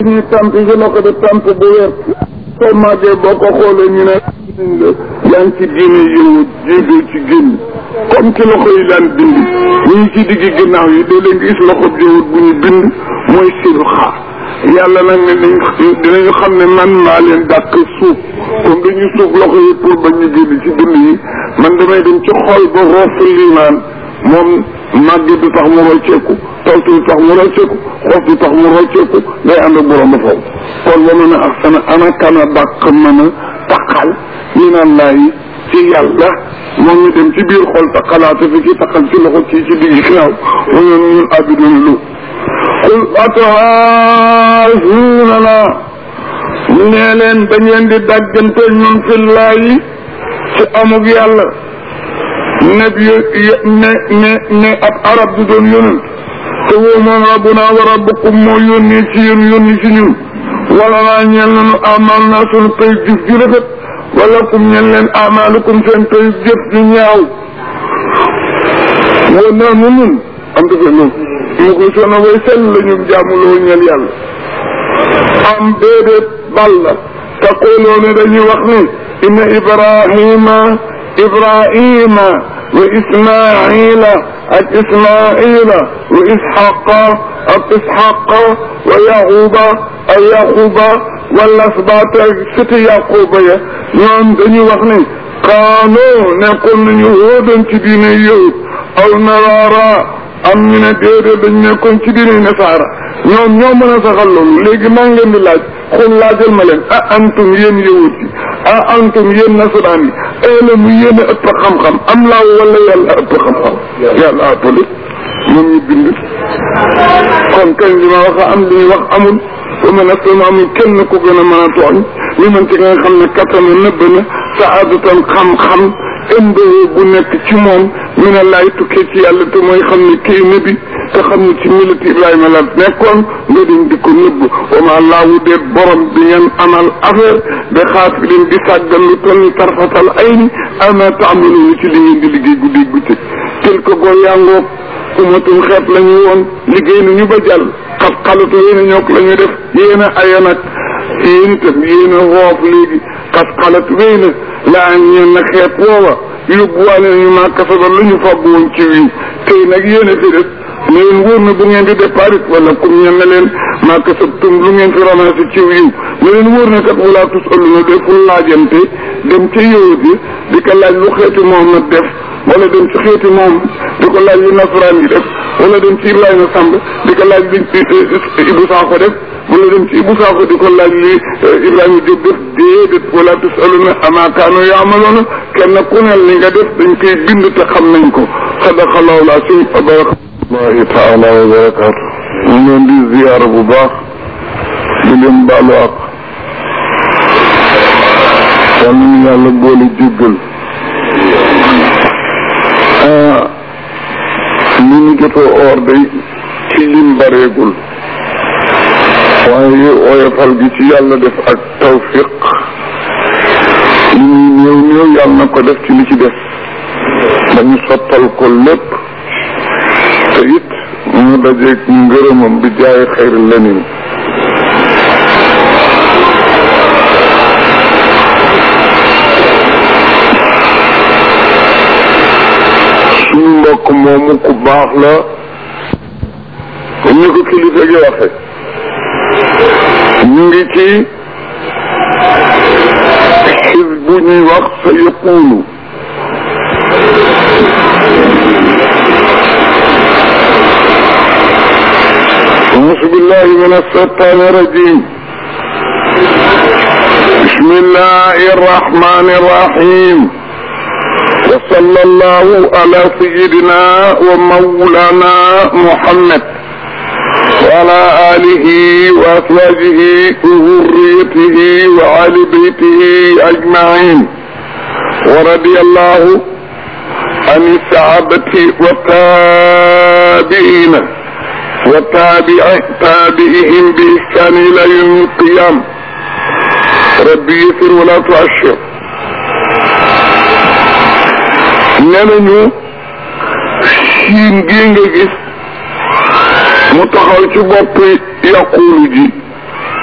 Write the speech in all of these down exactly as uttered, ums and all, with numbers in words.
ñuy tamp ci loxo de tamp bu wér soo màggee boo ko xoolee ñu ne yaa ngi ci diine yow jiidoo ci génn comme ci loxo yi daan bind ñu ngi ci diggi ginnaaw yi doo leen gis loxo jowut bu ñu bind mooy siru xaar yàlla nag ne dañ dinañu xam ne man maa leen dàq suuf comme dañuy suuf loxo yi pour ba ñu génn ci dund yi man damay dem ci xol ba roofu liimaan moom màgg du tax mu rocceeku tawtu du tax mu rocceeku xof du tax mu rocceeku day ànd ak borom ba foofu kon ba mën a ak sana ana kana dàq mën a taqal ñu naan laay ci yàlla moom ñu dem ci biir xol taqalaate fi ci taqal ci loxo ci ci digg ginnaaw mu ñoon ñun abidun lu qul atuhaajunana nee leen dañ leen di dàggante ñun fillaahi ci amug yàlla nabi ne ne ne ab arab du doon yónent te woo moom rabbuna wa rabbukum moo yónni ci yéen yónni ci ñun wala naa ñeel nañu amal naa sunu pay jëf ju rafet wala kum ñeel leen amalukum seen pay jëf ju ñaaw woon naa nu nun am dafa noonu mu ko sona way sell la ñu jàmmuloo ñeel yàlla am déedéet bal la taquloo ne dañuy wax ni inna ibrahima ibrahima wa ismaila ak ismaila wa ishaqa ak ishaqa wa yaquba ak yaquba wala asbaat ak sëti yaquba ya ñoom dañuy wax ni kaanoo nekkoon nañu wóodoon ci diine yahud aw naraara am ñu ne déedéet dañ nekkoon ci diine nasaara ñoom ñoo mën a saxal loolu léegi maa ngi leen di laaj xul laajal ma leen ah antum yéen yahud yi ah antum yéen nasaraan yi eelamu yéen a ëpp xam-xam am laaw wala yàlla ëpp xam-xam yàlla ëppale moom ñu bind kon kañ li ma wax am li ñuy wax amul ba mën a sama amul kenn ku gën a mën a tooñ li man ci nga xam ne kattana nëbb na saadatan xam-xam ëmbee bu nekk ci moom mi ne laay tukkee ci yàlla te mooy xam ne kii nabi te xam ne ci millati Ibrahima la nekkoon nga dem di ko nëbb wama laawu de borom bi ngeen amal affaire de xaafilin di sàggan lu toll ni tarfatal ay ni ama taamaluuna ci li ngeen di liggéey guddi guddi tel ko goo yangoog umatum xeet la ñu woon liggéey nañu ba jàll xat xalatu yéen a ñook la ñu def yéen a ayanag yéen itam yéen a woof léegi xat xalatu wéy na laa ñeen na xeet woowa yóbbuwaale nañu maa kasaba lu ñu fàggu woon ci wiw tey nag yéen a fi def ne leen wóor na bu ngeen di départ it wala comme ñen ne leen maa kasabtum lu ngeen fi ramassé ci wiw ne leen wóor na kat wala tus alluna deful laajante dem ca yowut yi di ko laaj lu xeeti Muhammad def wala dem ci xeeti moom di ko laaj li nasaraan yi def wala dem ci Ibrahima Samb di ko laaj li Ibou Sakho def wala dem ci Ibou Sakho di ko laaj li Ibrahima Diop def déedéet wala tusaluna ama kaanu yaamaloona kenn ku ne li nga def dañ koy bind te xam nañ ko sadaqallahu l-aziim wa barakaatullahi taala wa barakaatu ñu leen di ziyaara bu baax di leen baalu ak yal nañu yàlla boole jéggal li ñu jotoo or day ci lim bareegul waaye oyofal gi ci yàlla def ak tawfiq li ñuy néew néew yàlla na ko def ci li ci def dañu sottal ko lépp te it mu dajeeg ngërëmam bi jaay xayr lenin suñu mbokk moomu ku baax la ñu ko kilifa gi waxe ñu ngi ci xis bu ñuy wax sa yaqulu auzu billahi min ashaytaani rajim bismillahi arrahmani arrahim wa sallallahu ala sayyidina wa mawlana muhammad wa ala alihi wa azwajihi wa dhurriyyatihi wa ali baytihi ajma'in wa radiyallahu an sahabati wa tabi'ina wa tabi'i tabi'ihim bi ihsan ila yawm al-qiyam rabbi yassir wa la tu'assir nee nañu siin gii nga gis mu taxaw ci bopp yaqulu ji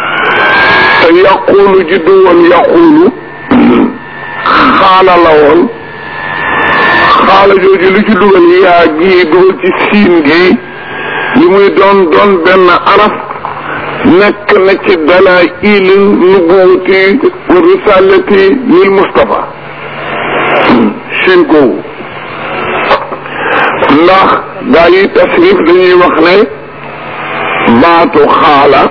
yaquulu ji du woon yaquulu xaala la woon xaala jooju lu ci dugal yaa gii dugal ci siin gi li muy doon doon benn araf nekk na ci dalaa'il nubuwwati wa risalati lil Mustafa siin googu ndax gaa yi tasrif dañuy wax ne baatu xaala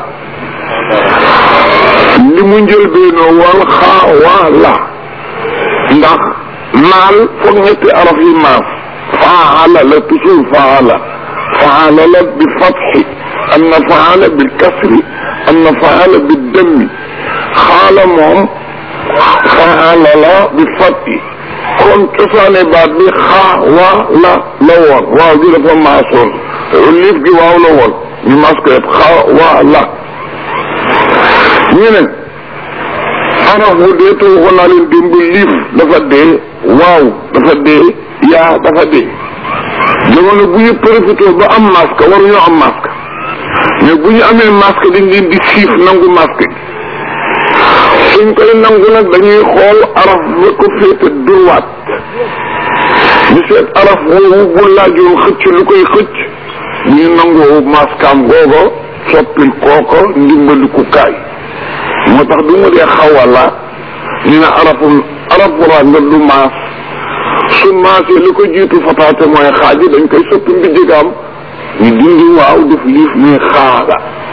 li mu njëlbeenoo wal xaawala ndax maal foog ñetti araf yi maaf faala la toujours faala faala la bi fatxi am na faala bil kasri am na faala bi dammi xaala moom faala la bi fatxi kon cosaane baat bi xaawala la woon waaw gi dafa maasoon liif gi waaw la woon ñu maas ko yëpp xaawala ñu ne araf bu dee te waxoon naa leen démb liif dafa dee waaw dafa dee yaa dafa dee jamono bu ñu profité ba am masque waruñoo am masque mais bu ñu amee masque dañ leen di siif nangu masque gi suñ koy nangu nag dañuy xool araf ba ko féete droite ñu seet araf boobu bu laajoon xëcc lu koy xëcc bu ñu nangoo masque am googo soppil kooko ndimbaliku kaay moo tax du mu dee xawala ñu ne arafum arafu ra nga du maas su maasee li ko jiitu fataate mooy xaaji dañ koy soppi mbi jigaam ñu dindi waaw def liif muy xaala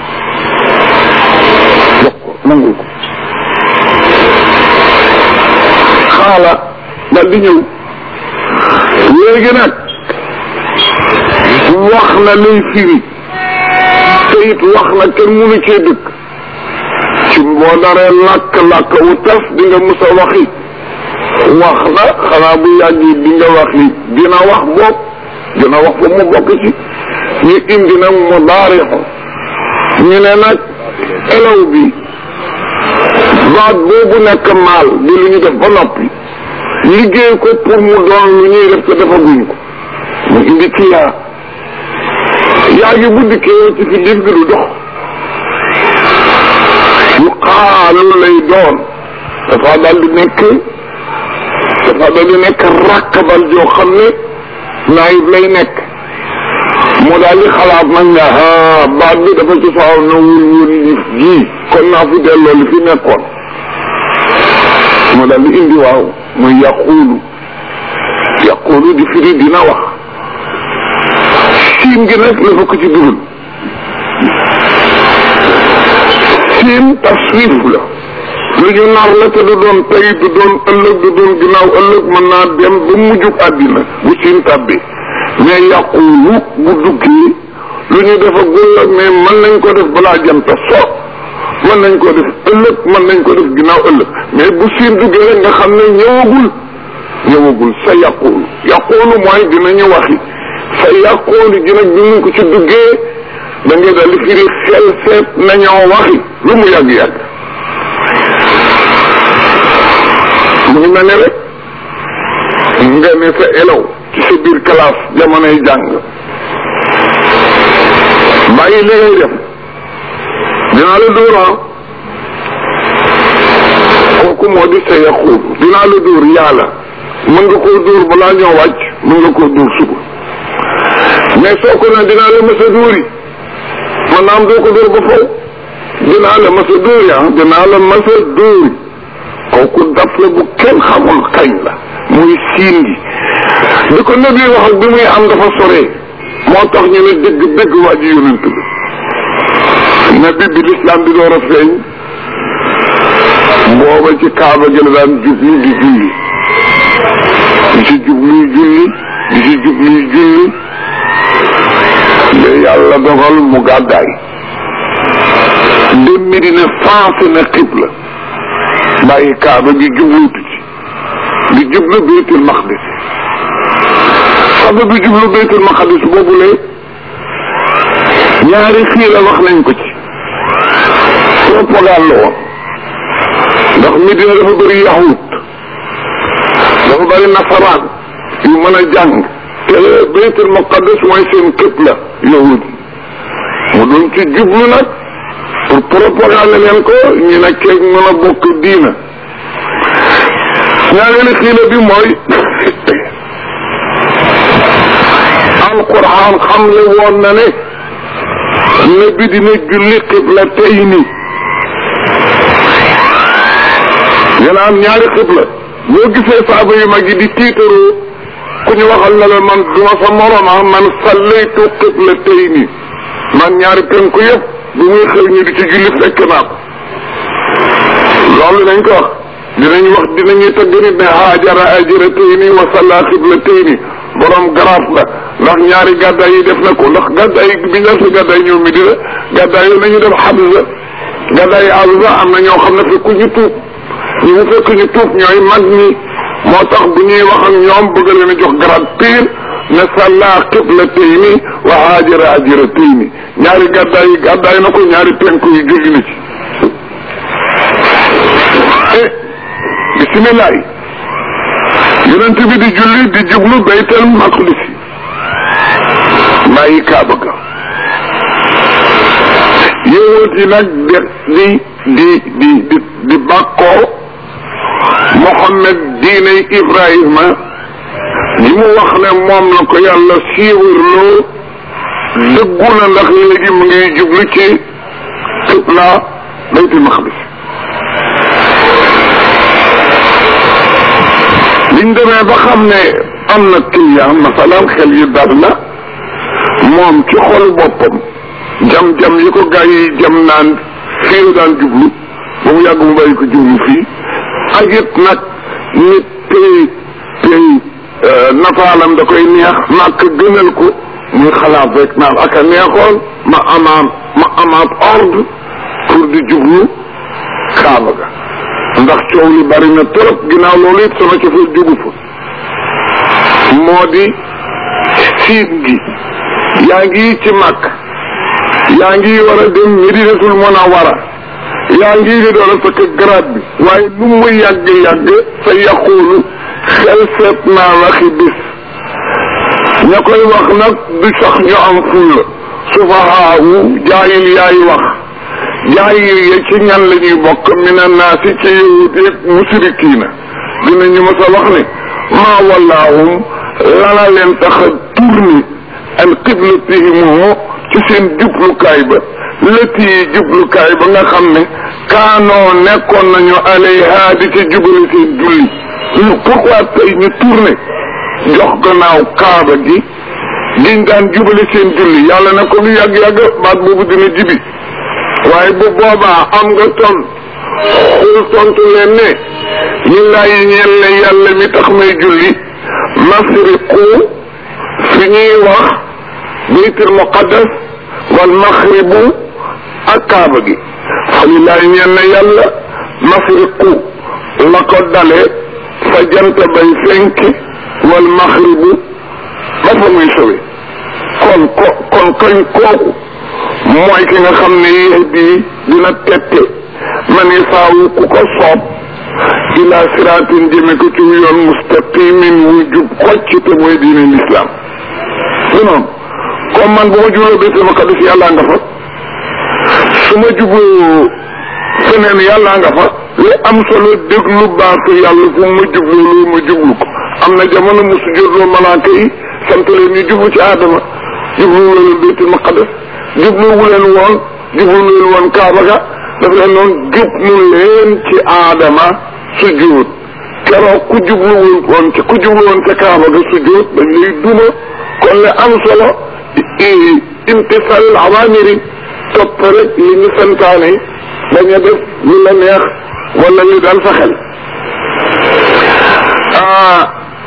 jox ko nangul ko xaala dal di ñëw léegi nag wax na lay firi te it wax na kenn mënu cee dëkk ci boo daree làkk-làkk wu tas di nga mës a waxi wax na xanaa bu yàggi di nga waxi dina wax bopp dina wax fa mu bokk ci ñu indi nag mu daarixo ñu ne nag elaw bi baat boobu nekk maal di lu ñu def ba noppi liggéey ko pour mu doon lu ñuy def te defaguñ ko mu indi ci yaa yaa gi bu dikkee ci fi liif gi du dox yu xaalu lay doon dafa daal di nekk dafa daal di nekk rakkabal joo xam ne naayib lay nekk moo daal di xalaat nag ne ah baat bi dafa ci saaw na wul wul liif ji kon naa fi delloo li fi nekkoon moo daal di indi waaw muy yaquulu yaquulu di firi dina wax siin gi nag la fa ko ci dugal siin tasrif la lu ñu nar la te du doon tey du doon ëllëg du doon ginnaaw ëllëg mën naa dem ba mujjug àddina bu siin tàbbi mais yàquwulu bu duggee lu ñu def ak ëllëg mais mën nañ ko def balaa jant so mën nañ ko def ëllëg mën nañ ko def ginnaaw ëllëg mais bu siin duggee rek nga xam ne ñëwagul ñëwagul sa yàquwulu yàquwulu mooy dinañu waxi sa yàquwulu ji nag bi mu ko ci duggee da ngay daal di firi xel seet nañoo waxi lu mu yàgg-yàgg mu ngi mel ne rek nga ne sa elaw ci sa biir classe jamonoy jàng bàyyi li ngay def dinaa la dóor kooku moo di sa yàquwul dinaa la dóor yàlla mën nga koo dóor balaa ñoo wàcc mën nga koo dóor suba mais soo ko ne dinaa la mës a dóori man naam doo ko dóor ba faw dinaa la mës a dóori ah dinaa la mës a dóori kooku daf la bu kenn xamul kañ la muy siin gi di ko nabi wax ak bi muy am dafa soree moo tax ñu ne dëgg dëgg waa ji yonent bi nabi bi lislaam di door a feeñ booba ci kaaba gi la daan jublu di julli di ci jubluy julli di ci jubluy julli mais yàlla dogal mu gàddaay dem Medina faase na xibla bàyyi kaaba gi jubluutu ci di jublu baytul maqdis sabab bi jublu baytul maqdis boobule ñaari xiila wax nañ ko ci propagande la woon ndax Medina dafa bëri yahut dafa bëri nasaraan yu mën a jàng te baytul maqdis mooy seen xibla yahut mu doon ci jublu nag pour propagande leen ko ñu ne keeg mën a bokk diina. ñaareelu xiila bi mooy alquran xam le woon na ne nabi dina julli xibla tey ni dina am ñaari xibla boo gisee saaba yu mag yi di tiitaroo ku ñu waxal na la man duma sa morom ah man sallaytu xibla tey ni man ñaari penku yëpp bu muy xëy ñu di ci julli fekk naa ko loolu dañ ko wax dinañ wax dinañuy tagg nit ne haajara ajra tey ni wa salla xibla tey ni borom garaaf la ndax ñaari gàddaay yi def na ko ndax gàddaay bi ñu def gàddaay ñëw mi dina gàddaay yi nañu def Hamza gàddaay Hamza am na ñoo xam ne fekk ñu tuub ñu mu fekk ñu tuub ñooy mag ñi moo tax bu ñuy wax ak ñoom bëgg leen a jox grade pire ne salla qiblatayni wa haajara hajratayni ñaari gàddaay yi gàddaay na ko ñaari penku yu julli na ci eh bismillah yonent bi di julli di jublu baytal maqdis bàyyi kaaba ga yowóot yi nag de di di di di di bàkkoo Mohammed diiney Ibrahima li mu wax ne moom la ko yàlla siiwirloo dëggu na ndax léegi mu ngi jublu ci qibla baytul maqdis liñ demee ba xam ne am na client masalan xel yu dal na moom ci xol boppam jam-jam yi ko gaa yi jam naan fii daan jublu ba mu yàgg mu bàyyi ko jublu fii ak it nag nit tey tey nataalam da koy neex màkk gënal ko muy xalaat rek naan ak a neexoon ma amaat ma amaat ordre pour di jublu kaaba ga ndax coow li bari na trop ginnaaw loolu it sama ca fa jugu fa moo di siit gi yaa ngi ci màkk yaa ngi war a dem Medinatul Munawwara yaa ngi di doon a fekk grade bi waaye lu mu yàgg-yàgg sa yaqulu xel seet naa waxi bis ña koy wax nag du sax ñu am fulla sufahaawu jaayil yaay wax jaayil ya ci ñan la ñuy bokk mina naasi ci yahud yeeg musrikiina dinañu mës a wax ne maa wallaahum lana leen tax a tourné an qiblatihim ci seen jublukaay ba lëti jublukaay ba nga xam ne kaanoo nekkoon nañu alayha di ci jubali seen julli ñu pourquoi tey ñu tourné jox gannaaw kaaba gi diñ daan jubali seen julli yàlla na ko lu yàgg-yàgg baat boobu dina jibi waaye bu boobaa am nga ton xul tontu leen ne lillaahi ñeel ne yàlla mi tax may julli masriqu fi ñuy wax baytul muqaddas wal maxribu ak kaaba gi xalilaahi ñeel ne yàlla masriqu la ko dale fa jant bay fenk wal maxribu ba fa muy sowe kon ko kon kañ kooku mooy ki nga xam ne yéex bii dina tette man isaawu ku ko soob ila siraatin jëme ko ci yoon mustaqimin wu jub xocc te mooy diine l'islam su noonu comme man bu ma jubloo baytul maqdis yàllaa nga fa su ma jubloo feneen yàllaa nga fa li am solo déglu baatu yàlla fu ma jublu loolu ma jublu ko am na jamono mu sujjóotloo malaaka yi sant leen ñu jublu ci aadama jublu leen baytul maqdis jublu wu leen woon jublu leen woon kaaba ga daf leen noon jublu leen ci aadama sujjóot keroog ku jubluwul woon ci ku jublu woon ca kaaba ga sujjóot dañ lay duma kon le am solo imtisal awamiri topp rek li ñu santaane bañ a def lu la neex wala li dal sa xel ah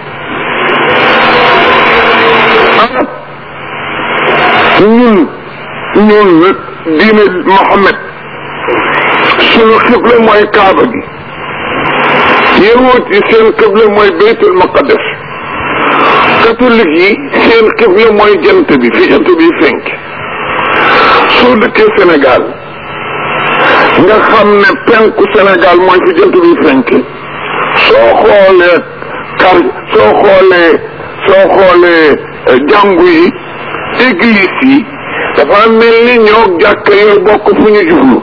ñun ñun diine Mohammed suñu xibla mooy kaaba gi yahut yi seen xibla mooy baytul maqaddas catholique yi seen xibla mooy jant bi fi jant bi fenk soo dëkkee Sénégal nga xam ne penku Sénégal mooy fi jant bi fenk soo xoolee kar soo xoolee soo xoolee jàngu yi église yi dafa mel ni ñoo jàkka yoo bokk fu ñu jublu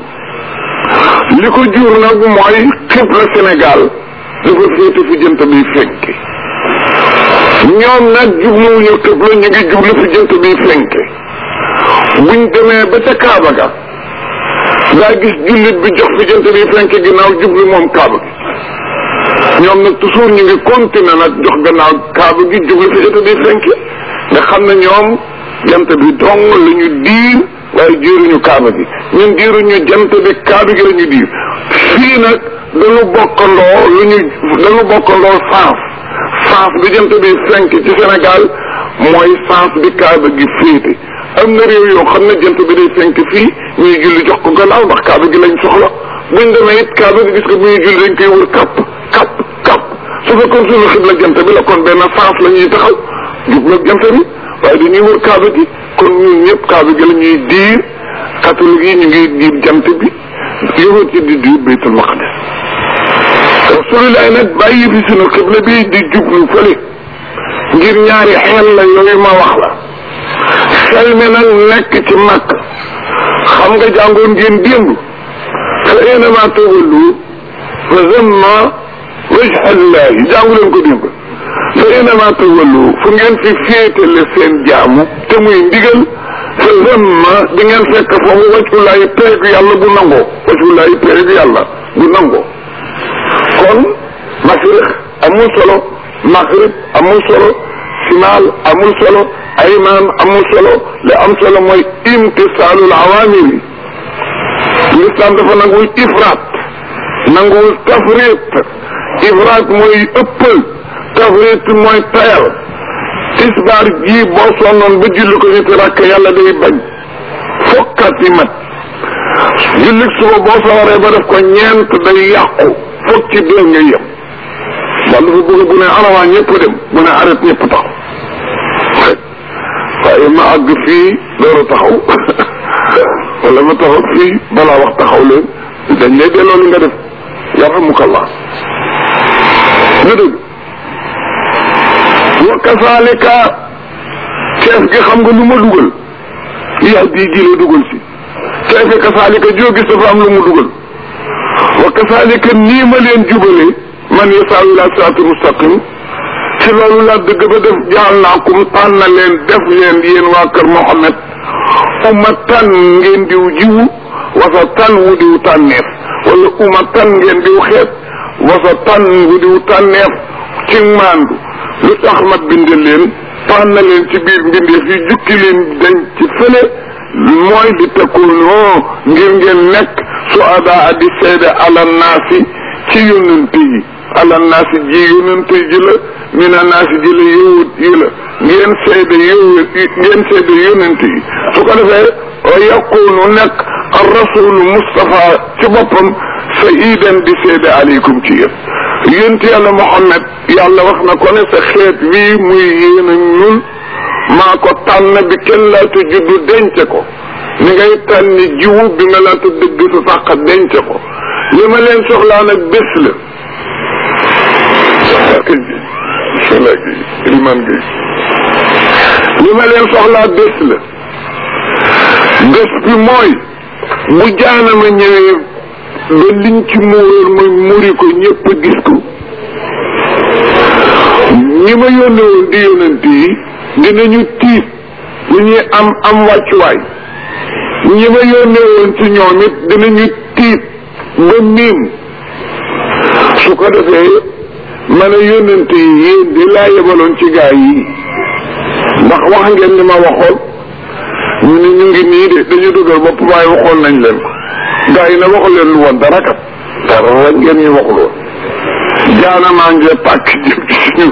li ko jur nag mooy xibla Sénégal dafa féete fi jant bi fenke ñoom nag jubluwuñu xibla ñu ngi jublu fi jant bi fenke buñ demee ba ca Kaaba ga ngaa gis jullit bi jox fi jant bi fenke ginnaaw jublu moom Kaaba gi ñoom nag toujours ñu ngi continuer nag jox gannaaw Kaaba gi jublu fi jant bi fenke nga xam ne ñoom jant bi dong la ñu diir waaye diiruñu Kaaba gi ñun diiruñu jant bi Kaaba gi la ñu diir fii nag dañu bokkandoo lu ñu dañu bokkandoo sens sens bi jant bi fenk ci Sénégal mooy sens bi Kaaba gi féete am na réew yoo xam ne jant bi day fenk fii ñuy julli jox ko gannaaw ndax Kaaba gi lañ soxla buñ demee it Kaaba gi gis ko bu ñuy julli dañ koy wër kapp kapp kapp su fekkoon suñu xibla jant bi la kon benn sens la ñuy taxaw jublu jant bi waaye dañuy wër Kaaba gi kon ñun ñëpp Kaaba gi la ñuy diir catholique yi ñu ngi diir jant bi yowat ci di diir Baytul Maqdis Rasulullah nag bàyyi fi sunu xibla bi di jublu fële ngir ñaari xel la yooyu ma wax la xel mi nag nekk ci Makk xam nga jàngoon ngeen démb fa aynama tuwallu fa zamma wajha llahi jàngu leen ko démb fa aynama tuwallu fu ngeen fi féetale seen jaamu te muy ndigal fa zamma di ngeen fekk foofu wajhullahi peegu yàlla bu nangoo wajhullahi peegu yàlla bu nangoo kon mashriq amul solo maghrib amul solo simal amul solo ayman amul solo li am solo mooy imtisaalul awaamiri l'islam dafa nanguwul ifraat nanguwul tafrit ifraat mooy ëppal tafrit mooy tayal tisbaar ji boo sonnoon ba julli ko ñetti rakk yàlla day bañ fokkat yi mat julli suba boo sawaree ba def ko ñeent day yàqu fokk ci deux nga yem wala dafa bëgg bu ne arawaa ñëpp dem bu ne arrêt ñëpp taxaw waaye ma àgg fii loolu taxaw wala ma taxaw fii balaa wax taxaw leen dañ lay delloo li nga def yarhamukallah nga dëgg wa kasaalika keef gi xam nga lu ma dugal yax bii gi la dugal si keefe kasaalika joo gis dafa am lu mu dugal wa kasaalika nii ma leen jubale man yasaaw ila siraati mustaqim ci loolu laa dëgg ba def jaal naa kum tànn na leen def leen yéen waa kër Muhammad ummatan ngeen diw jiwu wasa tan wu diw tànneef wala ummatan ngeen diw xeet wasa tan wu diw tànneef ci maandu lu tax ma bind leen tànn na leen ci biir mbindeef yi jukki leen dañ ci fële mooy di takkoonoo ngir ngeen nekk su adaa di seede ala naasi ci yónnante yi ala naasi ji yónnante ji la mina naasi ji la yowut yi la ngeen seede yowut ngeen seede yónnante yi su ko defee wa yakunu nekk ar rasulu Mustafa ci boppam sahidan di seede aleykum ci yéen yént yàlla Muhammad yàlla wax na ko ne sa xeet wii muy yéen a ñun maa ko tànn bi kenn laata juddu denc ko ni ngay tànn jiwu bi nga laata dëgg sa sàq denc ko li ma leen soxlaa nag bés la liman gi li ma leen soxlaa bés la bés bi mooy bu jaanama ñëwee ba liñ ci muuroon mooy muri ko ñëpp gis ko ñi ma yónne woon di yónnante yi dinañu tiit lu ñuy am am wàccuwaay ñi ma yónne woon ci ñoom it dinañu tiit ba miim su ko defee man a yónnante yi yéen di laa yebaloon ci gaa yi ndax wax ngeen ni ma waxoon ñu ne ñu ngi nii de dañu dugal bopp waaye waxoon nañ leen ko gaa yi na waxu leen lu woon dara kat dara rek ngeen ñu waxul woon jaana maa ngi pàkk jëm ci ñun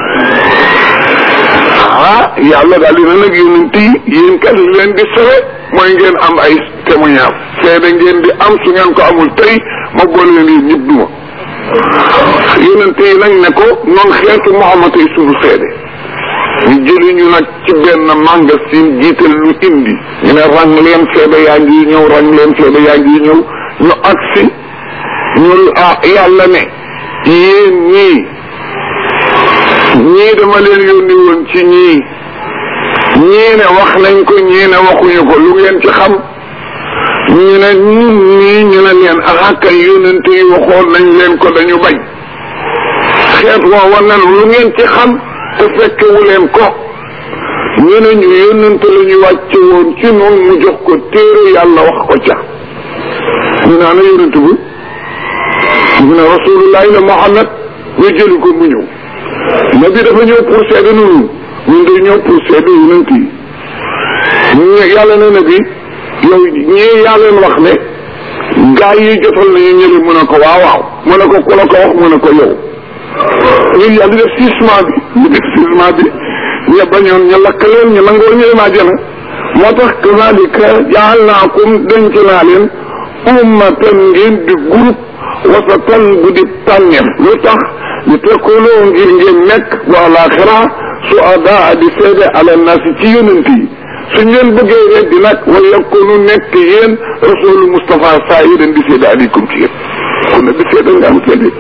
ah yàlla daal dina nag yónnante yi yéen kat li leen di sowe mooy ngeen am ay témoignage seede ngeen di am su ngeen ko amul tey ma boole leen yéen ñëpp duma yónnante yi nag ne ko noonu xeetu Muhammad ay sunu seede ñu jëli ñu nag ci benn magasin jiital lu indi ñu ne rang leen seede yaa ngi ñëw rang leen seede yaa ngi ñëw ñu agsi ñu ah yàlla ne yéen ñii ñii dama leen yónni woon ci ñii ñii ne wax nañ ko ñii ne waxuñu ko lu ngeen ci xam ñii ne ñun ñii ñu ne leen axakay yonent yi waxoon nañ leen ko dañu bañ xeet woowa nan lu ngeen ci xam te fekkewu leen ko ñu ne ñu yonent la ñu wàcce woon ci noonu mu jox ko téere yàlla wax ko ca ñu naan na yonent bu ñu ne rasulullahi la Muhammad ñu jëli ko mu ñëw nabi dafa ñëw pour seede noonu ñun day ñëw pour seede yonent yi ñu yàlla ne na bi yow ñii yaa leen wax ne gaa yi jotal nañu ñëli mu ne ko waaw waaw mu ne ko ku la ko wax mu ne ko yow ñun yàlla di def sisement bi ñu def sisement bi ña bañoon ña lakk leen ñu nangoo ñëw maa jëna moo tax kazalika jaalnaakum denc naa leen ummatan ngeen di groupe wasatan bu di tànneef lu tax li tekkuloo ngir ngeen nekk bu alaxira su ada di seede ala naasi ci yonent yi suñ leen bëggee weddi nag wa yakunu nekk yéen rasulu Mustafa saa yi dañ di seede aleykum ci yéen ku ne di seede nga am seede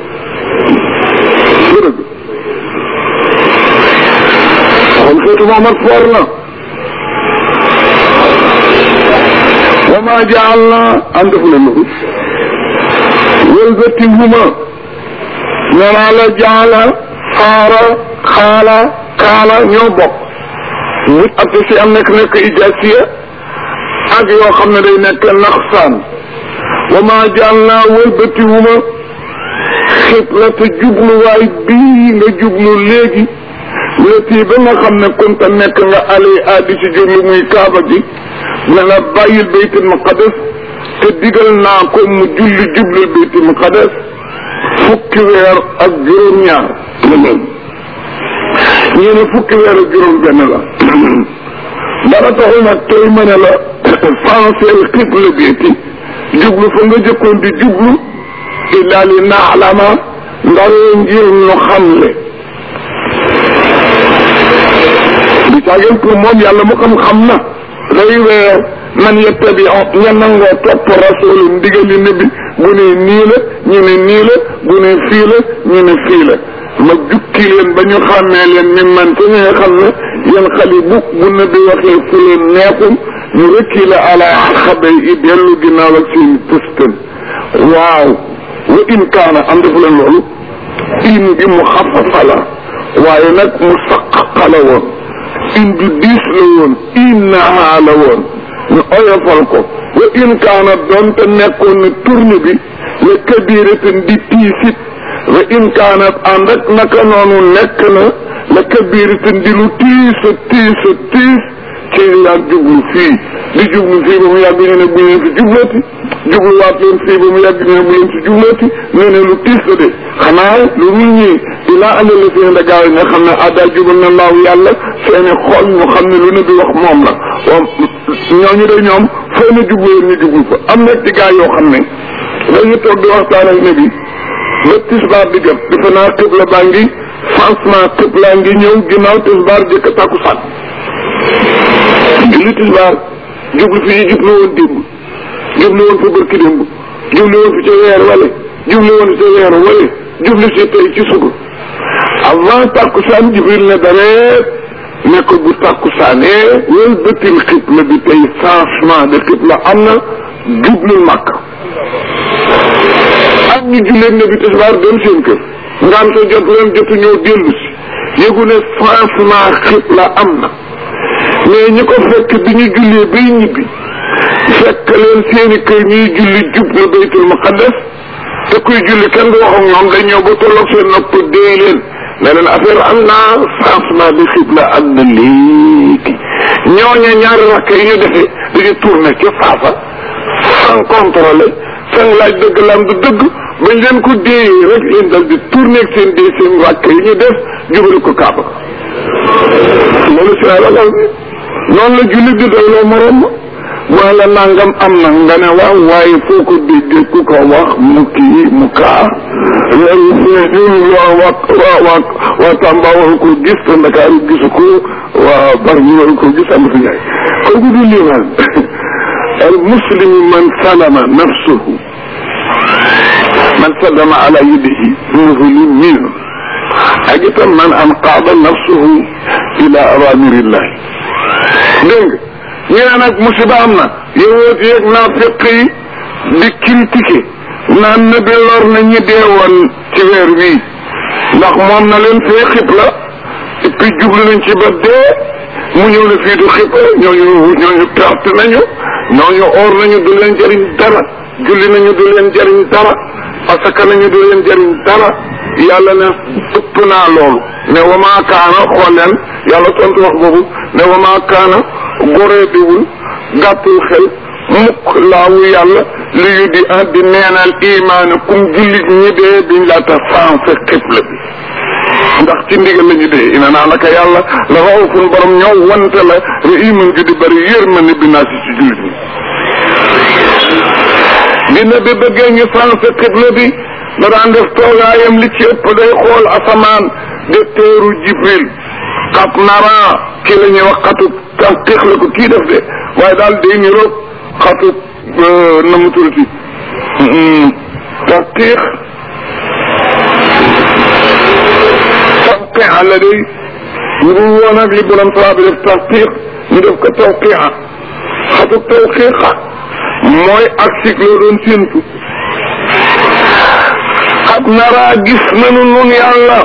dëgg kon xeetu Muhammad foor na wa ma jaal na am defu leen ko wëlbati huma nenaa la jaala faara xaala kaala ñoo bokk wut ak si am nekk nekk ijaasiya ak yoo xam ne day nekk naxsaan wa ma jaal naa wëlbati huma xiblata jubluwaay bii nga jublu léegi léegi ba nga xam ne kunta nekk nga ali addi ci jublu muy kaaba gi ne la bàyyil baytul maqaddas te digal naa ko mu julli jublu baytul maqaddas fukki weer ak juróom-ñaar la leen ñii ne fukki weer ak juróom-benn la dara taxul nag tey ma ne la fanseel xibla beeti jublu fa nga jëkkoon di jublu illa li naalama ndaree ngir nu xamle di caageen pour moom yàlla mu xam xam na day weer man yettabi ña nangoo topp rasul ndigali nabi bu ne nii la ñu ne nii la bu ne fii la ñu ne fii la ma jukki leen ba ñu xàmmee leen mi man te ñi nga xam ne yéen xali bu bu nabi waxee fu leen neexum ñu rëkki la ala xabay i dellu ginnaaw ak seen pëstan waaw wa in kaana am defu leen loolu in bi mu xafafa la waaye nag mu saqaqa la woon in bi diis la woon innaha la woon ñu oyofal ko wa in kaana doonte nekkoon na tourne bi la kabiratin di tiisit wa in kaana ànd ak naka noonu nekk na la kabiratin di lu tiis a tiis a tiis ci daan jublu fii di jublu fii ba mu yàgg ñu ne bu leen fi jublooti jubluwaat leen fii ba mu yàgg ñu ne bu leen fi jublooti ñu ne lu tiis la de xanaa lu dul ñii ilaa àll la fi ne gaaw yi nga xam ne adda jubal na laaw yàlla seeni xol ñu xam ne lu ne di wax moom la waaw ñooñu de ñoom foo na jublu leen ñu jublu fa am na ci gaa yoo xam ne dañu toog di waxtaan ak ne bi ba tisbaar di jot defe naa xibla baa ngi franchement xibla ngi ñëw ginnaaw tisbaar jëkk takkusaan julli tisbaar jublu fi ñu jublu woon démb jublu woon fa barki démb jublu woon fi ca weer wale jublu woon fi ca weer wale jublu si tey ci suba avant takkusaan jibril ne dareet ne ko bu takkusaanee wal bëttil xibla bi tey changement de xibla am na jublul màkk ak ñu julleen ne bi tisbaar dem seen kër ngaan sa jot leen jotu ñëw dellu si yëgu ne changement xibla am na mais ñi ko fekk bi ñu jullee bay ñibbi fekk leen seeni kër ñuy julli jublu baytul maqaddas te kuy julli kenn du wax ak ñoom dañ ñëw ba tolloog seen nopp dee leen ne leen affaire am naa changement de xibla am na léegi ñooñu ñaari rakk yi ñu defee dañu tourné ca faafa sans contrôle sans laaj dëgg lam du dëgg bañ leen ko déeyee rek leen dal di tourné ak seen dee seen rakk yi ñu def jubali ko kaaba loolu si la lool noonu la jullit di doyloo morom ma la nangam am na nga ne waaw waaye foo ko déggee ku ko wax mu kii mu kaa loolu fii waa waa waa waa Tamba war ko gis te Ndakaaru gisu ko waa Bargny war ko gis am fi ñaay kooku du liimaan al muslimu man salama nafsuhu man salama ala yadihi muslimin ak itam man anqada nafsuhu ila awamirillahi dégg nga ñu ne nag musiba am na yowóot yeeg naafiq yi di critiquer naan na bi lor na ñi deewoon ci weer wii ndax moom na leen fee xibla et puis jublu nañ ci ba dee mu ñëw ne fii du xibla ñooñu ñooñu perte nañu ñooñu or nañu du leen jëriñ dara julli nañu du leen jëriñ dara asaka nañu du leen jëriñ dara yàlla ne ëpp naa loolu ne wamaa kaana xool leen yàlla tontu wax boobu ne wamaa kaana goree diwul gàttul xel mukk laawu yàlla li yu di ah di neenal imaana kum jullit ñi dee biñ laata sensé xibla bi ndax ci ndigal la ñu dee ina naa naka yàlla la raufun borom ñoo wante la rahimun ju di bëri yërmande bi naa si ci jullit ñi dina bi bëggee ñu sensé xibla bi da daan def toogaayam li ci ëpp day xool asamaan de teeru jibril xat nara kii la ñuy wax xatu tax la ko kii def de waaye daal day niroog xatu na mu tuddati tax tiix tawqia la day ñu dul woon ak li borom sala bi def tax tiix ñu def ko tawqia xatu tawqiqa mooy ak cycle doon séentu xat naraa gis nanu nun yàlla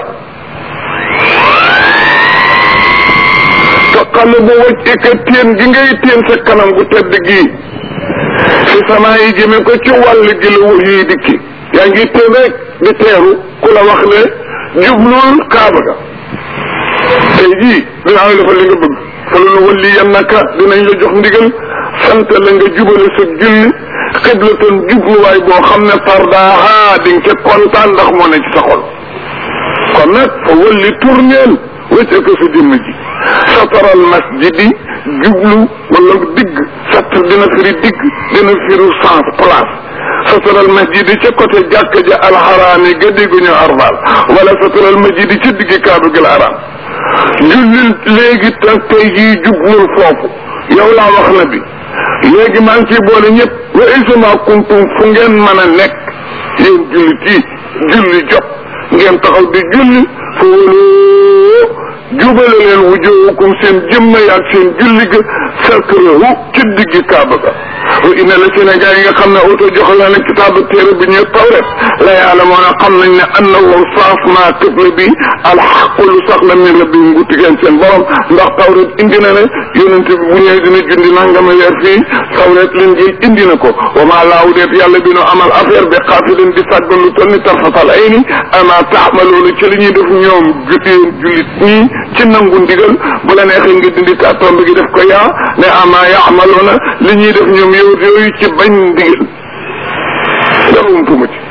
taqalu bu wëccika téen gi ngay téen sa kanam gu tedd gii si sama yi jëme ko ci wàll gi la wax yi dikki yaa ngi téen rek di teeru ku la wax ne jublul kaaba ga tey jii dinaa la defal li nga bëgg fa la nu walli yannaka dinañ la jox ndigal sant la nga jubale sa julli xiblatan jubluwaay boo xam ne fardaaha di nga ca kontaan ndax moo ne ci sa xol kon nag fa walli tourneel wëcce ko sa jëmm ji sataral masjidi jublu wala digg satr dina firi digg dina firi sens place sataral masjidi ca côté jàkk ja alxaraami ga dégguñu arbal wala sataral masjidi ca digg kaaba gi alxaraam jullil léegi tag tey jii jublul foofu yow laa wax na bi léegi maa ngi ciy boole ñëpp wa isma kuntum fu ngeen mën a nekk yéen jullit yi julli jot ngeen taxaw di julli fu waloo jubale leen wujuukum seen jëmma yaag seen julli ga sakrahu ci diggi kaaba ga wa inna la Sénégal yi nga xam ne auto joxal na leen kitaaba téere bi ñuy tawret la yàlla moo ne xam nañ ne annahu changement qibla bi alxaqu lu sax la min rabbi ngu tigeen seen borom ndax tawret indi na ne yonent bi bu ñëwee dina jundi nangama weer fii tawret leen ji indi na ko wa maa laaw deet yàlla bi nu amal affaire bi xaafilin di sàggan lu toll ni tarfatal ay ni ama taamaloolu ci li ñuy def ñoom juyéen jullit ñii ci nangu ndigal bu la neexee nga dindi kàttomb gi def ko yaa ne ama yaamaloona li ñuy def ñoom yow yooyu ci bañ ndigal dawum tuma ci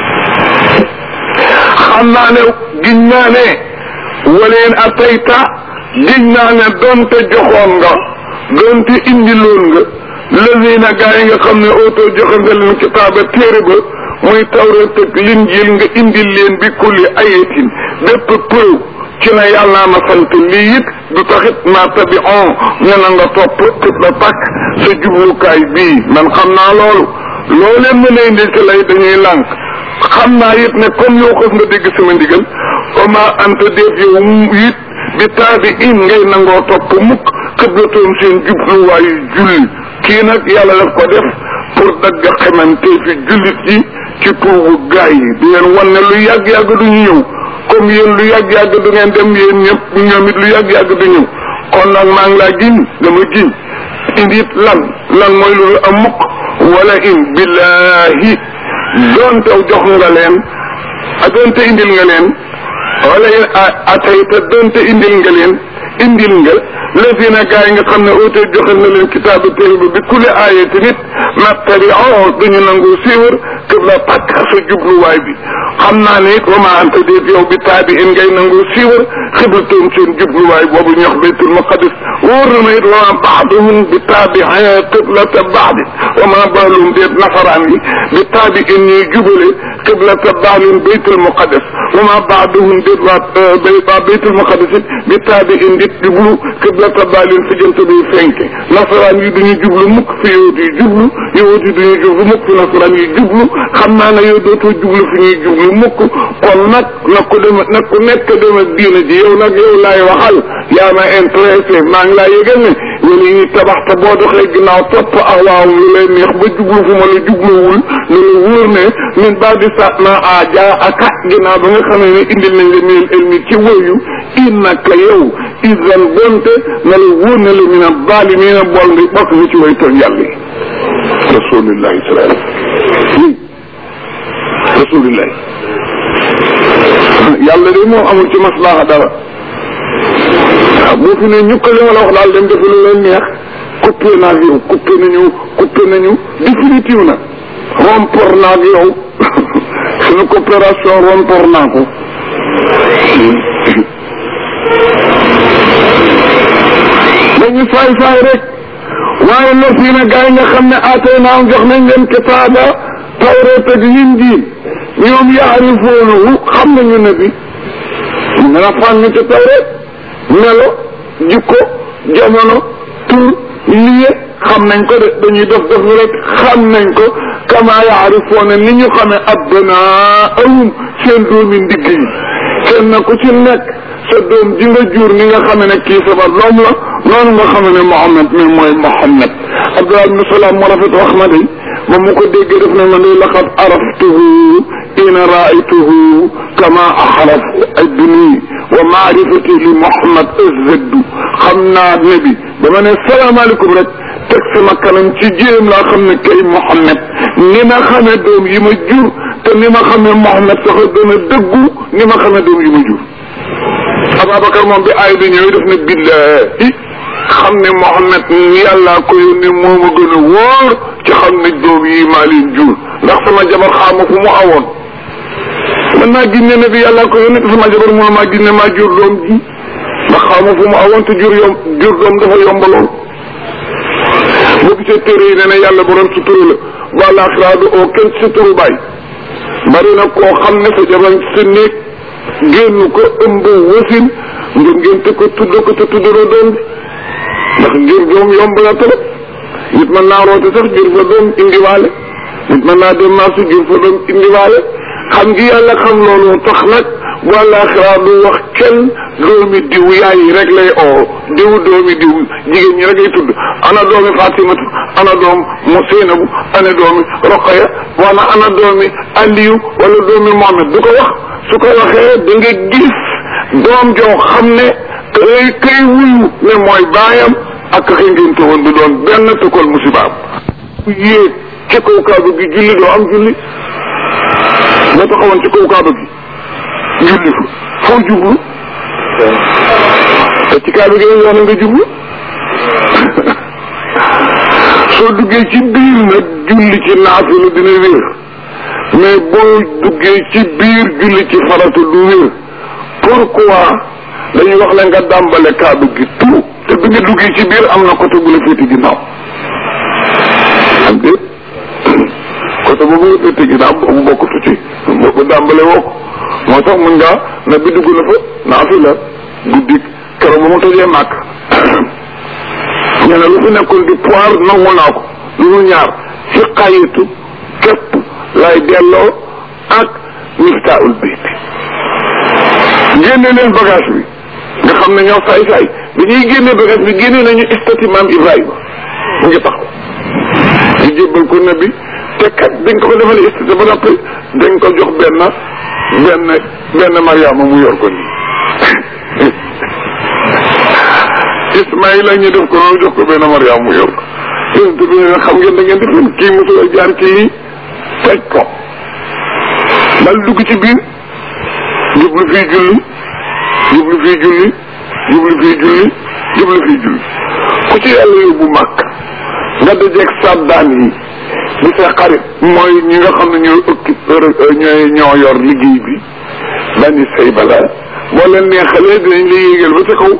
xam naa ne giñ naa ne waleen a tayta giñ naa ne doonte joxoon nga doonte indiloon nga lazina gaa yi nga xam ne auto joxe nga leen kitaaba téere ba muy tawreet ak linjiil nga indil leen bi kulli ayatin bépp preuve ci na yàlla ma sant lii it du taxit ma tabi on ne na nga topp xibla pàkk sa jublukaay bii man xam naa loolu loo leen mën a indil ci lay dañuy lànk xam naa it ne comme yow xas nga dégg sama ndigal oma anta déet yow it bi taabi in ngay nangoo topp mukk xiblatoon seen jubluwaayu julli kii nag yàlla daf ko def pour dagg xamante fi jullit yi ci tuubu gaay yi di leen wan ne lu yàgg-yàgg du ñu ñëw comme yéen lu yàgg-yàgg du ngeen dem yéen ñëpp ñoom it lu yàgg-yàgg du ñëw kon nag maa ngi laa giñ dama giñ indi it lan lan mooy lu am mukk wala in billahi doonte jox nga leen a doonte indil nga leen wala in atayta doonte indil nga leen indil nga lazina gaa yi nga xam ne auto joxe na leen kitaabu téere ba bi kulli ayatin nit nattabi'u duñu nangu siiwar qibla pàkk sa jubluwaay bi xam naa ne it wa maa anta déet yow bi taabi in ngay nangu siiwar xiblatoon seen jubluwaay boobu ñox baytul maqdis wóor na ma it wa maa ba'duhum bi taabi qiblata ba'di wa maa baaluhum déet nasaraan yi bi taabi in ñuy jubale qiblata ba'din baytul maqdis wa maa ba'duhum déet waa waa baytul maqdis it bi taabi in dit jublu qiblata ba'din fi jant bi fenke nasaraan yi duñu jublu mukk fi yowut yi jublu yowut yi duñu jublu mukk fi nasaraan yi jublu xam naa ne yow dootoo jublu fi ñuy jublu mukk kon nag na ko dem nag ku nekk dem ak diina ji yow nag yow laay waxal yaa ma intéressé maa ngi laa yëgal ne wala yi tabax te boo doxee ginnaaw topp ahwaawum lu lay neex ba jublu fu ma la jubluwul ne la wóor ne min ba di sa na aja aka ginnaaw ba nga xamee ne indil nañ la meel elmi ci wëyu innaka yow idan bonte na la wóor ne la min a zaalimiina bool nga bokk nga ci way tooñ yàlla yi rasulillahi sallallahu alayhi wasallam rasulillahi yàlla de moom amul ci maslaha dara waaw boo fi ne ñu ko li ma la wax daal dem defi lu leen neex coupé naa ak yow coupé nañu coupé nañu définitive na rompor naa ak yow suñu coopération rompor naa ko dañu saay saay rek waaye la fii na gars yi nga xam ne aatee naa jox nañ leen kitaaba tawreet ak injiil ñoom yaarifuunahu xam nañu ne bi nga na fànn ci tawreet melo jikko jamono tur liye xam nañ ko de dañuy def def rek xam nañ ko kama yaarifuuna ni ñu xamee abnaahum seen doomi ndigg yi kenn ku ci nekk sa doom ji nga jur ni nga xamee ne kii sama doom la noonu nga xamee ne Muhammad mi mooy Muhammad Abdullah ibn Salaam moo rafet wax ma de ba mu ko déggee def na ma ne laqad araftuhu ina raaytuhu kama axraf adduni wa maarifati li Muhammad azdaddu xam naa ne bi ba ma ne salaamaaleykum rek teg sama kanam ci jéem laa xam ne kay Muhammad ni ma xamee doom yi ma jur te ni ma xamee Muhammad sax dana dëggu ni ma xamee doom yi ma jur Ababacar moom bi aay bi ñëwee def na billahi xam ne Muhammad yàllaa ko yónni moo ma gën a wóor ci xam ne doom yi maa leen jur ndax sama jabar xaama fu mu awoon man naa ginne ne bi yàllaa ko yónni te sama jabar mënu maa ginne maa jur doom ji ndax xaama fu mu awoon te jur yom jur doom dafa yombaloon boo gisee téere yi nee na yàlla borom ci turu la wala axira du oo kenn ci turu baay bari na koo xam ne sa jabar sa néeg génn ko ëmb wasin ngir ngeen te ko tudd ko te tuddoo doom bi ndax jur doom yomb na trop nit mën naa roote sax jur fa doom indiwaale nit mën naa dem marché jur fa doom indiwaale xam ngi yàlla xam loolu tax nag wala xiraa du wax kenn doomi diw yaay yi rek lay oo diw doomi diw jigéen ñi rek lay tudd ana doomi Fatimatu ana doom mu Seynabu ana doomi Roqaya wala ana doomi Aliyu wala doomi Mohamed du ko wax su ko waxee da nga gis doom joo xam ne kay kay wuyu ne mooy baayam ak xëy ngeen woon du doon benn tëkkal musibaam yéeg ci kaw kaaba gi julli doo am julli boo taxawoon ci kaw kaaba gi julli fa foo jublu te ci kaaba gi lañ wax ne nga jublu soo duggee ci biir nag julli ci naafilu dina wér mais boo duggee ci biir julli ci farata du wér pourquoi dañuy wax la nga dàmbale kaaba gi tout te bi nga duggee ci biir am na côté bu la féete ginnaaw am déet côté boobu nga féete ginnaaw boobu bokkatu ci boobu dàmbale woo ko moo tax mën ngaa na bi dugg na fa naa fi la guddi keroog ba mu tojee màkk ñu ne lu fi nekkoon di poire nangu naa ko lu mu ñaar si xayitu képp lay delloo ak miftaahul bayt génne leen bagage bi nga xam ne ñoo saay saay bi ñuy génne bagage bi génne nañu statue Maam Ibrahima mu ngi taxaw ñu jébbal ko nabi te kat dañ ko ko defal statue ba noppi dañ ko jox benn benn benn Mariama mu yor ko nii Ismaïla ñu def ko noonu jox ko benn Mariama mu yor ko yénte bi ne xam ngeen da ngeen def leen kii mosula jaar ci lii toj ko dal dugg ci biir jublu fii julli jublu fii julli jublu fii julli jublu fii julli ku ci yàlla yóbbu màkk nga dajeeg sàddaan yi di sa xarit mooy ñi nga xam ne ñooy occupé ñooy ñoo yor liggéey bi bani say bala boo leen neexalee dinañ la yéegal ba ca kaw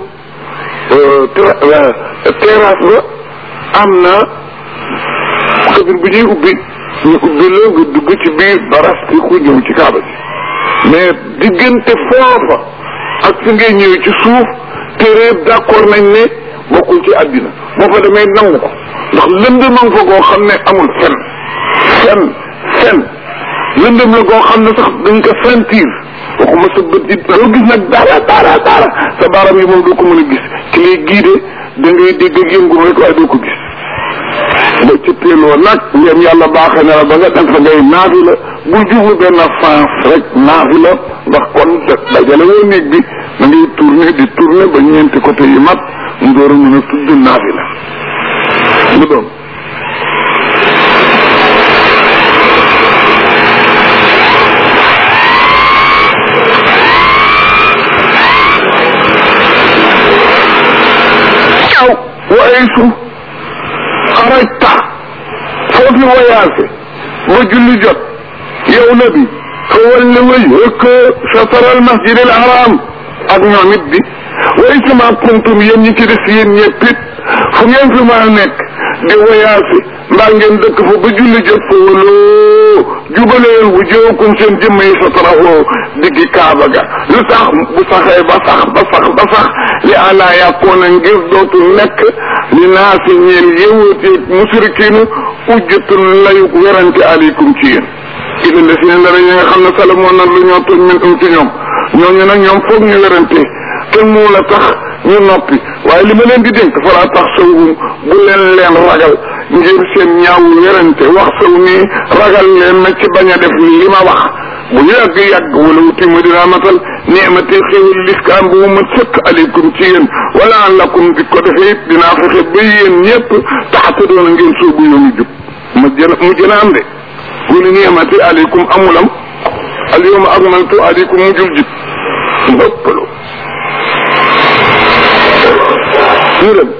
terrasse ba am na xëfir bu ñuy ubbi ñu ubbi la nga dugg ci biir barasti ku ñëw ci kaaba bi mais diggante foofa ak fi ngay ñëwee ci suuf téere d'accord nañ ne bokkul ci àddina moo fa demee nangu ko ndax lëndëm a fa goo xam ne amul fen fen fen lëndëm la goo xam ne sax dañ ko sentir waxuma sa bët yi doo gis nag dara dara dara sa baaram yi moom doo ko mën a gis ki lay giide da ngay dégg ak yëngu rek waaye doo ko gis ba ci teeloo nag ngeen yàlla baaxee na la ba nga dem fa ngay naafi la bul jublu benn sens rek naafi la ndax kon dajale woo néeg bi da ngay tourner di tourner ba ñeenti côté yi mat mu door a mën a tudd naafi la mu doon aw waaye su xarajta foofi voyagé ba julli jot yow nabi fa walli wajhaka shatara al masjid al haram ak ñoom it bi wa isma kuntum yéen ñi ci des yéen ñëpp it fu ngeen fi mën a nekk di voyagé mbaa ngeen dëkk fa ba julli jot fa waloo jubaleen wujuhakum seen jëmm yi satarahu diggi kaaba ga lu tax bu saxee ba sax ba sax ba sax li ala yàkkoona ngir dootul nekk li naa si ñeel yëwooteeg musrikiinu ujjatun layuk werante aleykum ci yéen ila la si ne dara ñi nga xam ne salamoon na lu ñoo tooñ min um ci ñoom ñooñu nag ñoom foog ñu werante te mu la tax ñu noppi waaye li ma leen di dénk fa laa tax sawum bu leen leen ragal ngir seen ñaawu werante wax saw nii ragal leen na ci bañ a def li ma wax bu yàgg yàgg wala wuti ma dinaa matal neemate xéwal liskaam bu mu ma sëkk aleykum ci yéen wala lakum bi ko defee it dinaa fexe ba yéen ñëpp taxata doon ngeen soobu yoonu jub mu jën mu jën a am de wala neemate aleykum amulam al yawma akmaltu aleykum mu jul jib ndoppalu ñu dem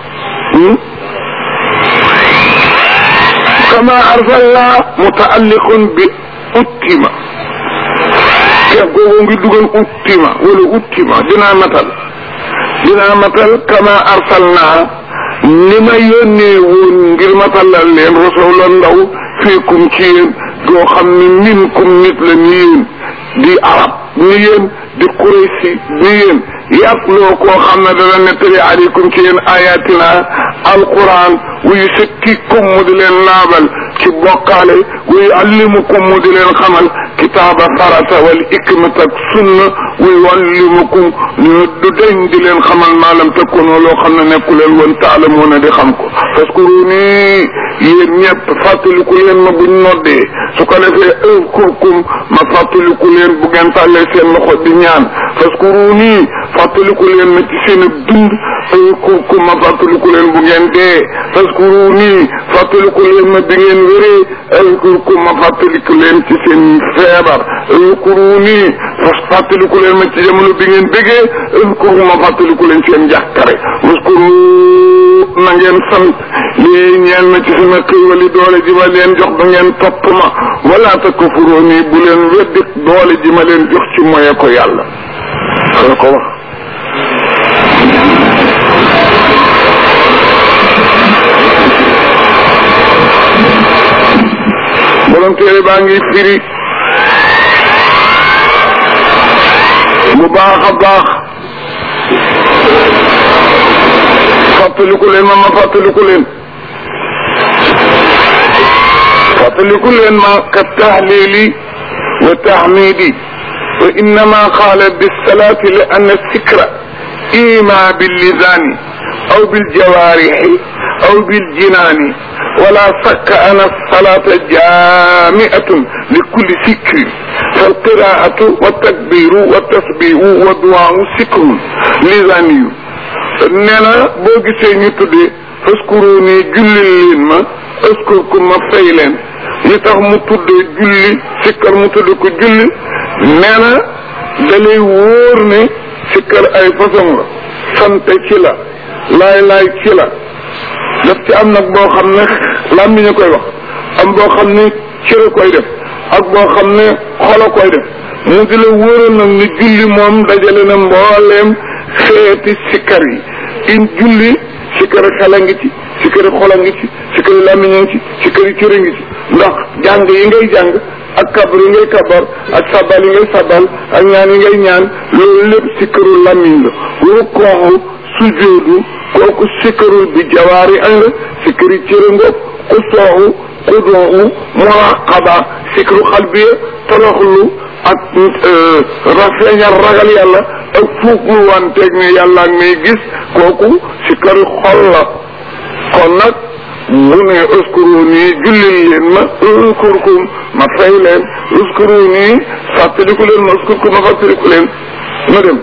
kama arsalna mutaalliqun bi uttima keef googu ngi dugal uttima wala uttima dinaa matal dinaa matal kama arsalna ni ma yónnee woon ngir matalal leen rasulan ndaw fiikum ci yéen goo xam ni minkum nit la ni yéen di arab ni yéen di quraysi ni yéen yàpp loo koo xam ne dana nettali aleykum ci yéen ayatina alquran wuyu sëkkikum mu di leen laabal ci bokkaale wuyu allimukum mu di leen xamal kitaaba farata wal hikmata ak sunna wuyu allimukum du deñ di leen xamal maalam takkoonoo loo xam ne nekku leen woon taalamuuna di xam ko faskuruni yéen ñëpp fàttaliku leen ma buñ noddee su ko defee azkurkum ma fàttaliku leen bu ngeen tàllee seen loxo di ñaan faskuruni fàttaliku leen ma ci seen dund azkurkum ma fàttaliku leen bu ngeen dee faskuruni fàttaliku leen ma bi ngeen wéree azkurkum ma fàttaliku leen ci seen feebar azkuruni fàttaliku leen ma ci jamono bi ngeen bégee azkurkum ma fàttaliku leen seen njàqare waskuru na ngeen sant lii ñeen ma ci sama xéewali doole ji ma leen jox ba ngeen topp ma wala takfuruni bu leen weddi doole ji ma leen jox ci moye ko yàlla xana ko wax borom téere baa ngi firi bu baax a baax fàttaliku leen ma ma fàttaliku leen fàttaliku leen ma ka tahlili wa tahmidi wa innama qaala bisalaati li anna sikra ima billisani aw biljawaarixi aw biljinaani wala sakka ana salata jaamiatun li kulli sikrin falqiraatu wa takbiru wa tasbihu wa duwaawu sikrun lisaniyu nee na boo gisee ñu tuddee faskuruni jullil leen ma askurkum ma fay leen li tax mu tuddee julli sikkar mu tudd ko julli nee na da lay wóor ne sikkar ay façon la sante ci la laay laay ci la daf ci am nag boo xam ne làmmiñ a koy wax am boo xam ne cër koy def ak boo xam ne xolo koy def mu di la wóoral nag ni julli moom dajale na mbooleem xeeti sikkar yi in julli sikkari xel a ngi ci sikkari xol a ngi ci sikkari làmmiñ a ngi ci sikkari cër a ngi ci ndax jàng yi ngay jàng ak kabar yi ngay kabar ak sabal yi ngay sabal ak ñaan yi ngay ñaan loolu lépp sikkaru làmmiñ la rukkoo sujoodu kooku sikkarul bi jawaari an la sikkari cër nga xusooxu xudooxu muraqaba sikkaru xalbiya toroxlu ak rafeñal ragal yàlla ak fuug lu wanteeg ne yàlla ak may gis kooku si këri xol la kon nag bu ne uskuruni jullil leen ma uskurkum ma fay leen uskuruni fàttaliku leen ma uskurkum ma fàttaliku leen ma dem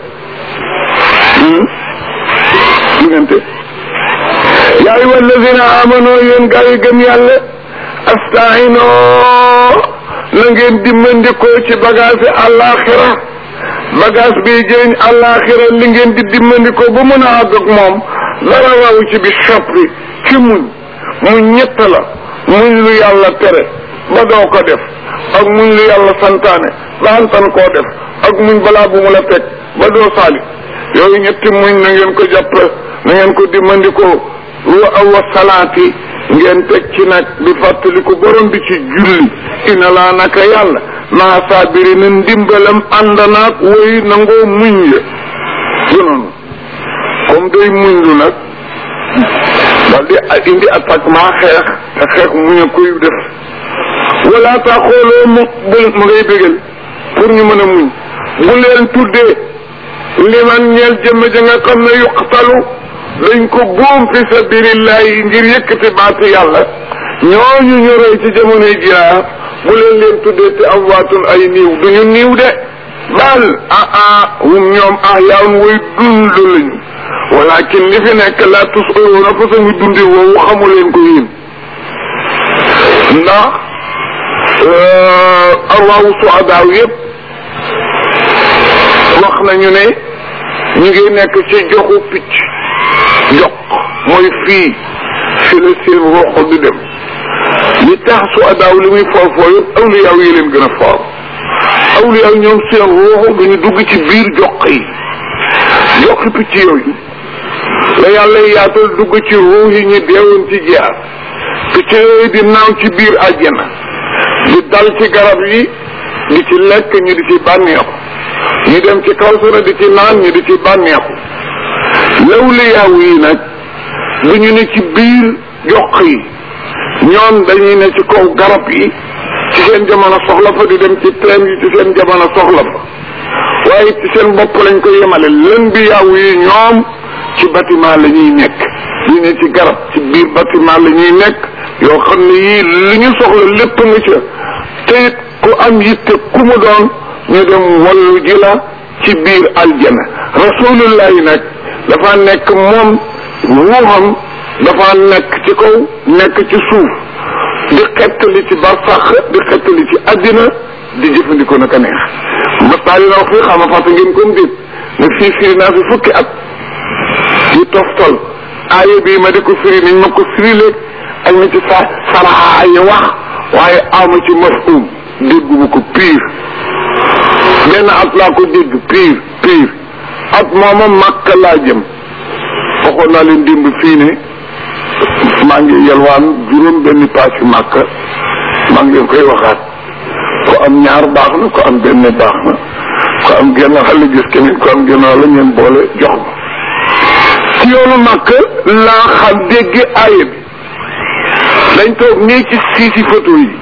diggante yaa ayyuha alladina amano yéen gaa yi gëm yàlla astaino na ngeen dimmandikoo ci bagage àllaaxira bagage bi jëriñ àllaaxira li ngeen di dimmandikoo ba mën a àgg ak moom dara waaw ci bi sabri ci muñ muñ ñett la muñ lu yàlla tere ba doo ko def ak muñ lu yàlla santaane ba antan koo def ak muñ balaa bu mu la teg ba doo saali yooyu ñetti muñ na ngeen ko jàpp na ngeen ko dimmandikoo wa awa salaati ngeen teg ci nag di fàttaliku borom bi ci julli ina laa naka yàlla maa saabiri na ndimbalam ànd naag woy nangoo muñ ya du noonu comme day muñ lu nag dal di indi attaquement xeex te xeex muñ a koy def wala ta xooloo mu mu ngay bégal pour ñu mën a muñ bu leen tuddee liman ñeel jëmm ja nga xam ne yuqtalu dañ ko boom fi sabilillahi ngir yëkkati baatu yàlla ñooñu ñu rey ci jamonoy jihaad bu leen leen tuddee te amwaatun ay niiw duñu niiw de bal ah ah hum ñoom ahyaa'un way dund lañu walakin li fi nekk la tus'aluuna fa sañu dundi woowu xamu leen ko yéen ndax arwaawu suhadaaw yëpp wax nañu ne ñu ngi nekk ci joxu picc jox mooy fii fi la seen roxo di dem li tax su adaaw li muy foor foor yëpp awliyaaw yi leen gën a foor awliyaaw ñoom seen roxo duñu dugg ci biir jox yi jox picc yooyu la yàlla yaatal dugg ci ruux yi ñu deewoon ci jaar picc yooyu di naaw ci biir àjjana di dal ci garab yi di ci lekk ñu di ci bànneexu ñu dem ci kaw sara di ci naan ñu di ci bànneexu lawliyaaw yi nag duñu ne ci biir jox yi ñoom dañuy ne ci kaw garab yi ci seen jamono soxla fa di dem ci teen yi ci seen jamono soxla fa waaye ci seen bopp lañ ko yemale lën bi yaaw yi ñoom ci bâtiment la ñuy nekk ñu ne ci garab ci biir bâtiment la ñuy nekk yoo xam ne yii li ñu soxla lépp nga ca te it ku am yitte ku mu doon ñu dem wallu ji la ci biir aljana rasulullahi nag dafa nekk moom ruuxam dafa nekk ci kaw nekk ci suuf di xettali ci barsax di xettali ci àddina di jëfandikoo naka neex mastaali na wax fii xama fàtte ngeen comme dit ne fii firi naa fi fukki at yu toftal aaya bii ma di ko firi niñ ma ko firile ak na ci sa saraa yi wax waaye ama ci mafhum dégguma ko pire benn at laa ko dégg pire pire at mooma Makka laa jëm waxoon naa leen dimb fii ne maa ngi yalwaan juróom benn paas yu Makka maa ngi leen koy waxaat ko am ñaar baax na ko am benn baax na ko am genn xale gis keneen ko am genn la ngeen boole jox ma ci yoonu Makka laa xam dégg aaya bi dañ toog nii ci siisi photo yi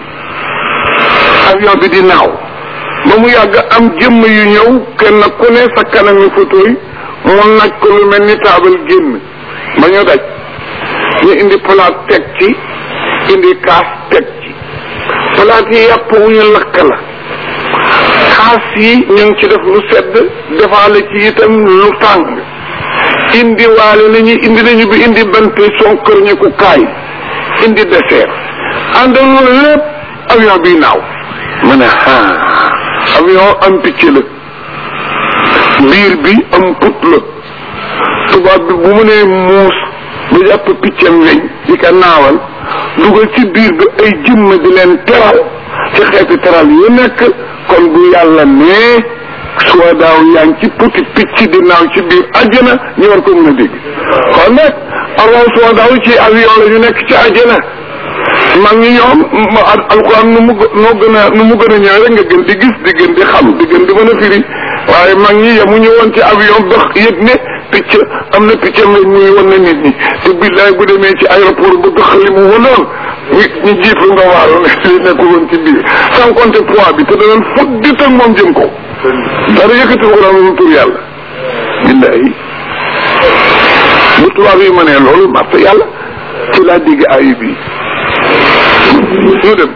avion bi di naaw ba mu yàgg am jëmm yu ñëw kenn ku ne sa kanami photo yi mu naj ko lu mel ni taabal génn ba ñu daj ñu indi palaat teg ci indi kaas teg ci palaat yi yàpp wu ñu lakk la kaas yi ñu ngi ci def lu sedd defaale ci itam lu tàng indi waale nañu indi nañu bi indi bant sonkër ñu ko kaay indi dessert àndal loolu lépp avion bi naaw ma ne ah avion am picc la biir bi am put la tubaab bi bu mu nee muus ba jàpp piccam weñ di ko naawal dugal ci biir bi ay jëmm di leen teral ci xeeti teral yu nekk kon bu yàlla nee soo daaw yaa ngi ci puti picc di naaw ci biir àjjana ñu war ko mën a dégg kon nag alors soo daaw ci avion la ñu nekk ci àjjana mag ñi ñoom alquran nu mu noo gën a nu mu gën a ñëw rek nga gën di gis di gën di xam di gën di mën a firi waaye mag ñi yemuñu woon ci avion ba yëg ne picc am na piccam lañ muy wan na nit ñi te billaay bu demee ci aéroport bëgg xali mu wanoon ñu ñu jiitu nga waaru ne nekkul woon ci biir sans compter poids bi te danañ foog di teg moom jëm ko dara yëkkati ko daal moom pour yàlla billahi bu tubaab yi ma ne loolu marta yàlla ci laa digg ayi bi ñu dem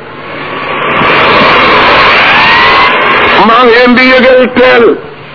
maa ngi leen di yëgal teel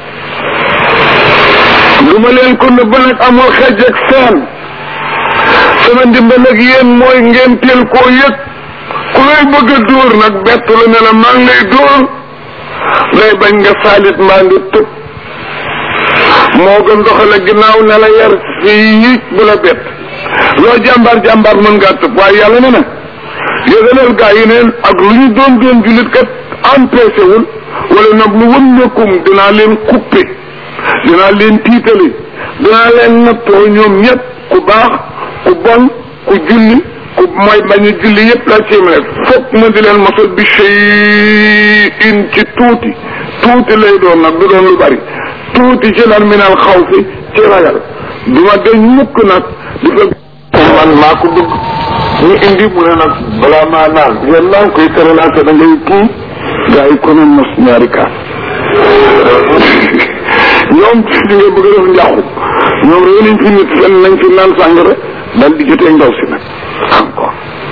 du ma leen ko nëbb nag amul xej ak seen sama ndimbal ak yéen mooy ngeen teel koo yëg ku lay bëgg a dóor nag bett la ne la maa ngi lay dóor lay bañ nga saalit maa ngi tëb moo gën doxale ginnaaw ne la yar fii bu la bett loo jàmbar jàmbar mën ngaa tëb waaye yàlla ne na yëgalal gaa yi neen ak lu ñu doon doon jullit kat empêché wul wala nag lu wënneekum dinaa leen coupé dinaa leen tiitali dinaa leen nattoo ñoom ñëpp ku baax ku bon ku julli ku mooy bañ a julli yëpp laa ci yemale foog ma di leen mosal bi shay'in ci tuuti tuuti lay doon nag du doon lu bari tuuti ci lan minal xaw fi ci ragal du ma dañ mukk nag di fa man maa ko bëgg ñu indi mu ne nag balaa maa naan yéen naa ngi koy tëralaate da ngay kii gaa yi ko noon mos ñaari kaas ñoom di nga bëgg a def njàqu ñoom rek nañ fi nit fenn nañ fi naan sàngara dal di jotee ndaw si nag encore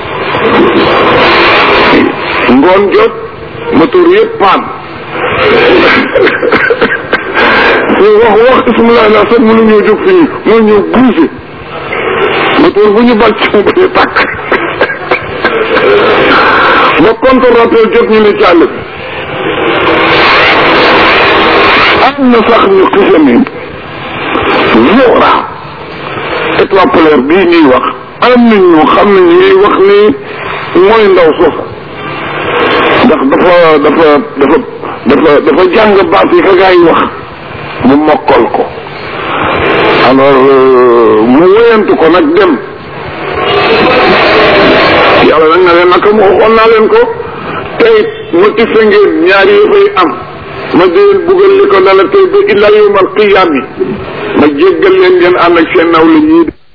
ngoon jot moteur yëpp paan su wax wax bismillah la sax mënu ñëw jóg fii moo ñëw bougé moteur bu ñu bal ci mu bañu tàkk ba contre-rappel jot ñu ne ci àll bi am na sax ñu xisa ni Zora étoile polaire bii ñuy wax am nañ ñu xam ne ñu ngi wax ni mooy ndaw soosa ndax dafa dafa dafa dafa dafa jàng baat yi ka gaa yi wax mu mokkal ko alors mu woyantu ko nag dem yàlla nag na leen naka mu waxoon naa leen ko tey motife ngeen ñaari yi fay am ma déel buggal li ko dala tey ba illa yawmal qiyaam yi ma jéggal leen ngeen ànd ak seen naw la ñii